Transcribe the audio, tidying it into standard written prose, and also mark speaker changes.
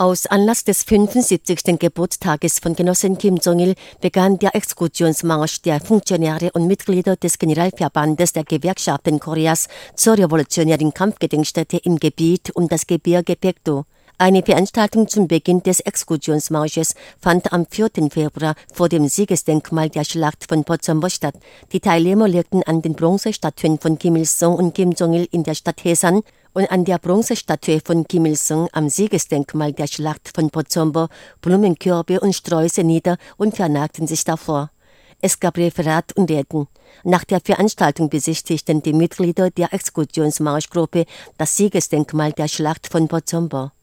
Speaker 1: Aus Anlass des 75. Geburtstages von Genossin Kim Jong-il begann der Exekutionsmarsch der Funktionäre und Mitglieder des Generalverbandes der Gewerkschaften Koreas zur revolutionären Kampfgedenkstätte im Gebiet um das Gebirge Paekdo. Eine Veranstaltung zum Beginn des Exekutionsmarsches fand am 4. Februar vor dem Siegesdenkmal der Schlacht von Pocheonbo statt. Die Teilnehmer legten an den Bronzestatuen von Kim Il-sung und Kim Jong-il in der Stadt Haesan und an der Bronzestatue von Kim Il-sung am Siegesdenkmal der Schlacht von Pocheonbo Blumenkörbe und Sträuße nieder und vernagten sich davor. Es gab Referat und Reden. Nach der Veranstaltung besichtigten die Mitglieder der Exekutionsmarschgruppe das Siegesdenkmal der Schlacht von Pocheonbo.